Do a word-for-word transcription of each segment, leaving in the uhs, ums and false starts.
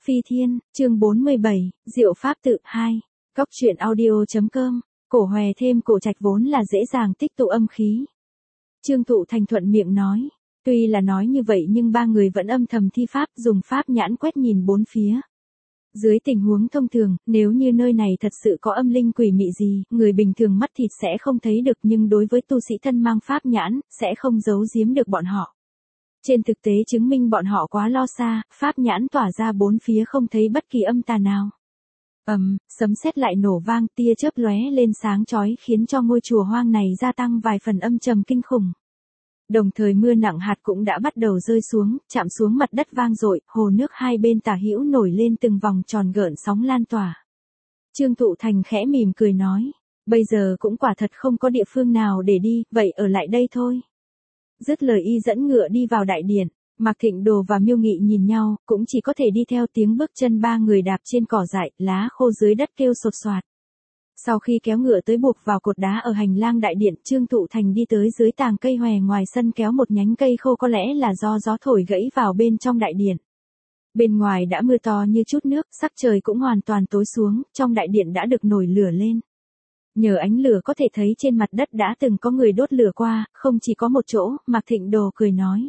Phi Thiên, chương bốn mươi bảy, Diệu Pháp tự hai. Cóc truyện audio.com, cổ hòe thêm cổ trạch vốn là dễ dàng tích tụ âm khí. Trương Thụ Thành thuận miệng nói. Tuy là nói như vậy nhưng ba người vẫn âm thầm thi pháp, dùng pháp nhãn quét nhìn bốn phía. Dưới tình huống thông thường, nếu như nơi này thật sự có âm linh quỷ mị gì, người bình thường mắt thịt sẽ không thấy được, nhưng đối với tu sĩ thân mang pháp nhãn, sẽ không giấu giếm được bọn họ. Trên thực tế chứng minh bọn họ quá lo xa, pháp nhãn tỏa ra bốn phía không thấy bất kỳ âm tà nào. Ầm, um, sấm sét lại nổ vang, tia chớp lóe lên sáng chói khiến cho ngôi chùa hoang này gia tăng vài phần âm trầm kinh khủng. Đồng thời mưa nặng hạt cũng đã bắt đầu rơi xuống, chạm xuống mặt đất vang dội, hồ nước hai bên tả hữu nổi lên từng vòng tròn gợn sóng lan tỏa. Trương Thụ Thành khẽ mỉm cười nói, bây giờ cũng quả thật không có địa phương nào để đi, vậy ở lại đây thôi. Dứt lời y dẫn ngựa đi vào đại điện, Mạc Thịnh Đồ và Miêu Nghị nhìn nhau, cũng chỉ có thể đi theo tiếng bước chân ba người đạp trên cỏ dại, lá khô dưới đất kêu sột soạt. Sau khi kéo ngựa tới buộc vào cột đá ở hành lang đại điện, Trương Thụ Thành đi tới dưới tàng cây hòe ngoài sân kéo một nhánh cây khô, có lẽ là do gió thổi gãy vào bên trong đại điện. Bên ngoài đã mưa to như chút nước, sắc trời cũng hoàn toàn tối xuống, trong đại điện đã được nổi lửa lên. Nhờ ánh lửa có thể thấy trên mặt đất đã từng có người đốt lửa qua, không chỉ có một chỗ, Mạc Thịnh Đồ cười nói.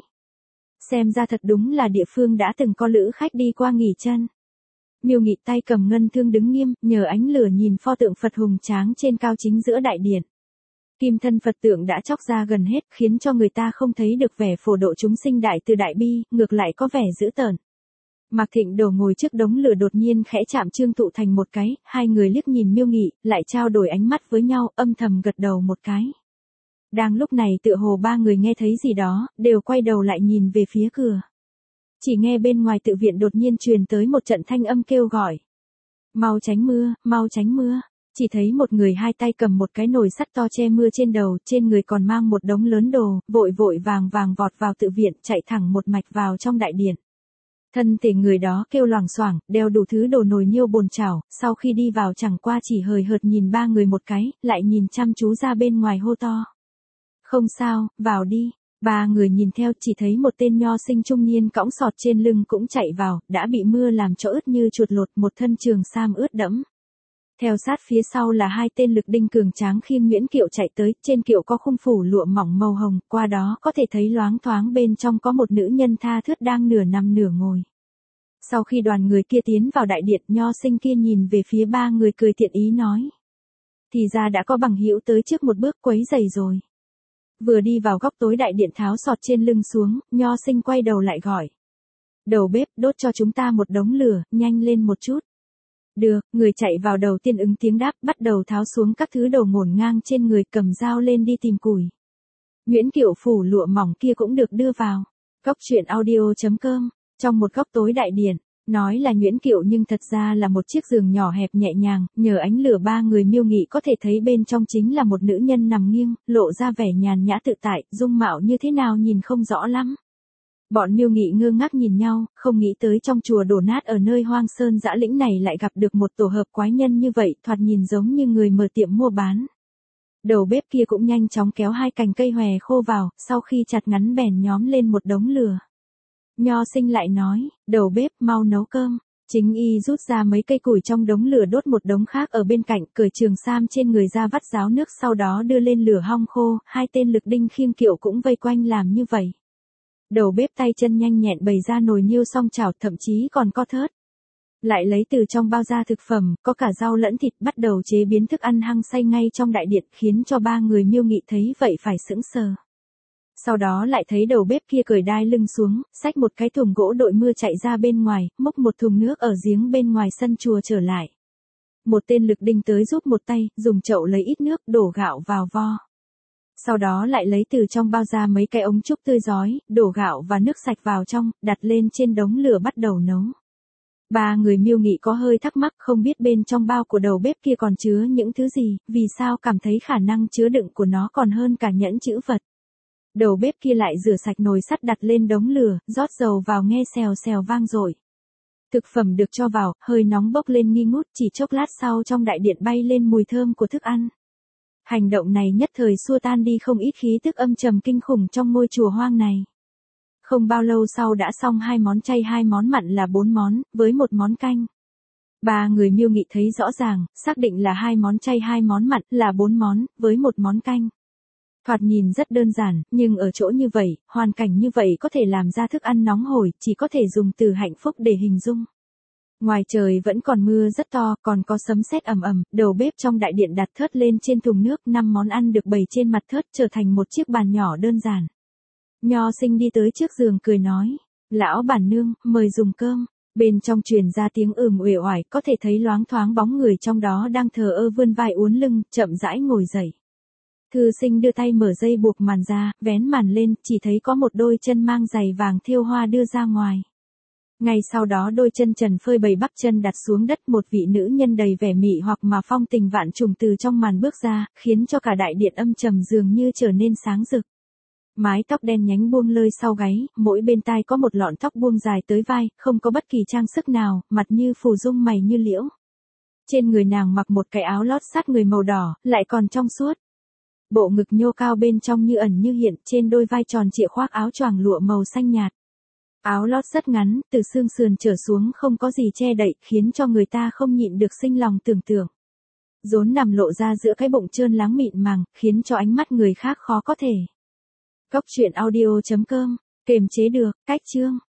Xem ra thật đúng là địa phương đã từng có lữ khách đi qua nghỉ chân. Miêu Nghị tay cầm ngân thương đứng nghiêm, nhờ ánh lửa nhìn pho tượng Phật hùng tráng trên cao chính giữa đại điện. Kim thân Phật tượng đã chóc ra gần hết, khiến cho người ta không thấy được vẻ phổ độ chúng sinh đại từ đại bi, ngược lại có vẻ dữ tợn. Mạc Thịnh Đồ ngồi trước đống lửa đột nhiên khẽ chạm Trương Thụ Thành một cái, hai người liếc nhìn Miêu Nghị, lại trao đổi ánh mắt với nhau, âm thầm gật đầu một cái. Đang lúc này tựa hồ ba người nghe thấy gì đó, đều quay đầu lại nhìn về phía cửa. Chỉ nghe bên ngoài tự viện đột nhiên truyền tới một trận thanh âm kêu gọi. Mau tránh mưa, mau tránh mưa. Chỉ thấy một người hai tay cầm một cái nồi sắt to che mưa trên đầu, trên người còn mang một đống lớn đồ, vội vội vàng vàng vọt vào tự viện, chạy thẳng một mạch vào trong đại điện. Thân thể người đó kêu loảng xoảng, đeo đủ thứ đồ nồi niêu bồn chảo, sau khi đi vào chẳng qua chỉ hời hợt nhìn ba người một cái, lại nhìn chăm chú ra bên ngoài hô to. Không sao, vào đi. Ba người nhìn theo, chỉ thấy một tên nho sinh trung niên cõng sọt trên lưng cũng chạy vào, đã bị mưa làm cho ướt như chuột lột, một thân trường sam ướt đẫm. Theo sát phía sau là hai tên lực đinh cường tráng khiêng Nguyễn Kiệu chạy tới, trên kiệu có khung phủ lụa mỏng màu hồng, qua đó có thể thấy loáng thoáng bên trong có một nữ nhân tha thướt đang nửa nằm nửa ngồi. Sau khi đoàn người kia tiến vào đại điện, nho sinh kia nhìn về phía ba người cười tiện ý nói. Thì ra đã có bằng hữu tới trước một bước, quấy rầy rồi. Vừa đi vào góc tối đại điện tháo sọt trên lưng xuống, nho sinh quay đầu lại gọi. Đầu bếp, đốt cho chúng ta một đống lửa, nhanh lên một chút. Được, người chạy vào đầu tiên ứng tiếng đáp, bắt đầu tháo xuống các thứ đồ ngổn ngang trên người, cầm dao lên đi tìm củi. Nguyễn Kiệu phủ lụa mỏng kia cũng được đưa vào. Cóc truyện audio.com, trong một góc tối đại điện. Nói là Nguyễn Kiệu nhưng thật ra là một chiếc giường nhỏ hẹp nhẹ nhàng, nhờ ánh lửa ba người Miêu Nghị có thể thấy bên trong chính là một nữ nhân nằm nghiêng, lộ ra vẻ nhàn nhã tự tại, dung mạo như thế nào nhìn không rõ lắm. Bọn Miêu Nghị ngơ ngác nhìn nhau, không nghĩ tới trong chùa đổ nát ở nơi hoang sơn dã lĩnh này lại gặp được một tổ hợp quái nhân như vậy, thoạt nhìn giống như người mở tiệm mua bán. Đầu bếp kia cũng nhanh chóng kéo hai cành cây hòe khô vào, sau khi chặt ngắn bèn nhóm lên một đống lửa. Nho sinh lại nói, đầu bếp mau nấu cơm. Chính y rút ra mấy cây củi trong đống lửa, đốt một đống khác ở bên cạnh, cởi trường sam trên người ra vắt ráo nước, sau đó đưa lên lửa hong khô, hai tên lực đinh khiêng kiệu cũng vây quanh làm như vậy. Đầu bếp tay chân nhanh nhẹn bày ra nồi niêu song chảo, thậm chí còn có thớt. Lại lấy từ trong bao ra thực phẩm, có cả rau lẫn thịt, bắt đầu chế biến thức ăn hăng say ngay trong đại điện, khiến cho ba người Miêu Nghị thấy vậy phải sững sờ. Sau đó lại thấy đầu bếp kia cởi đai lưng xuống, xách một cái thùng gỗ đội mưa chạy ra bên ngoài, múc một thùng nước ở giếng bên ngoài sân chùa trở lại. Một tên lực đinh tới giúp một tay, dùng chậu lấy ít nước, đổ gạo vào vo. Sau đó lại lấy từ trong bao ra mấy cái ống trúc tươi rói, đổ gạo và nước sạch vào trong, đặt lên trên đống lửa bắt đầu nấu. Ba người Miêu Nghị có hơi thắc mắc, không biết bên trong bao của đầu bếp kia còn chứa những thứ gì, vì sao cảm thấy khả năng chứa đựng của nó còn hơn cả nhẫn chữ vật. Đầu bếp kia lại rửa sạch nồi sắt đặt lên đống lửa, rót dầu vào nghe xèo xèo vang dội. Thực phẩm được cho vào, hơi nóng bốc lên nghi ngút, chỉ chốc lát sau trong đại điện bay lên mùi thơm của thức ăn. Hành động này nhất thời xua tan đi không ít khí tức âm trầm kinh khủng trong ngôi chùa hoang này. Không bao lâu sau đã xong hai món chay hai món mặn là bốn món, với một món canh. Ba người Miêu Nghị thấy rõ ràng, xác định là hai món chay hai món mặn là bốn món, với một món canh. Thoạt nhìn rất đơn giản, nhưng ở chỗ như vậy, hoàn cảnh như vậy có thể làm ra thức ăn nóng hổi, chỉ có thể dùng từ hạnh phúc để hình dung. Ngoài trời vẫn còn mưa rất to, còn có sấm sét ầm ầm, đầu bếp trong đại điện đặt thớt lên trên thùng nước, năm món ăn được bày trên mặt thớt trở thành một chiếc bàn nhỏ đơn giản. Nho Sinh đi tới trước giường cười nói, lão bản nương, mời dùng cơm. Bên trong truyền ra tiếng ừm uể oải, có thể thấy loáng thoáng bóng người trong đó đang thờ ơ vươn vai uốn lưng, chậm rãi ngồi dậy. Thư Sinh đưa tay mở dây buộc màn ra, vén màn lên, chỉ thấy có một đôi chân mang giày vàng thêu hoa đưa ra ngoài. Ngay sau đó đôi chân trần phơi bày bắp chân đặt xuống đất, một vị nữ nhân đầy vẻ mị hoặc mà phong tình vạn trùng từ trong màn bước ra, khiến cho cả đại điện âm trầm dường như trở nên sáng rực. Mái tóc đen nhánh buông lơi sau gáy, mỗi bên tai có một lọn tóc buông dài tới vai, không có bất kỳ trang sức nào, mặt như phù dung mày như liễu. Trên người nàng mặc một cái áo lót sát người màu đỏ, lại còn trong suốt. Bộ ngực nhô cao bên trong như ẩn như hiện, trên đôi vai tròn trịa khoác áo choàng lụa màu xanh nhạt. Áo lót rất ngắn, từ xương sườn trở xuống không có gì che đậy, khiến cho người ta không nhịn được sinh lòng tưởng tượng. Rốn nằm lộ ra giữa cái bụng trơn láng mịn màng, khiến cho ánh mắt người khác khó có thể. Cốc truyện audio chấm com, kềm chế được, cách chương.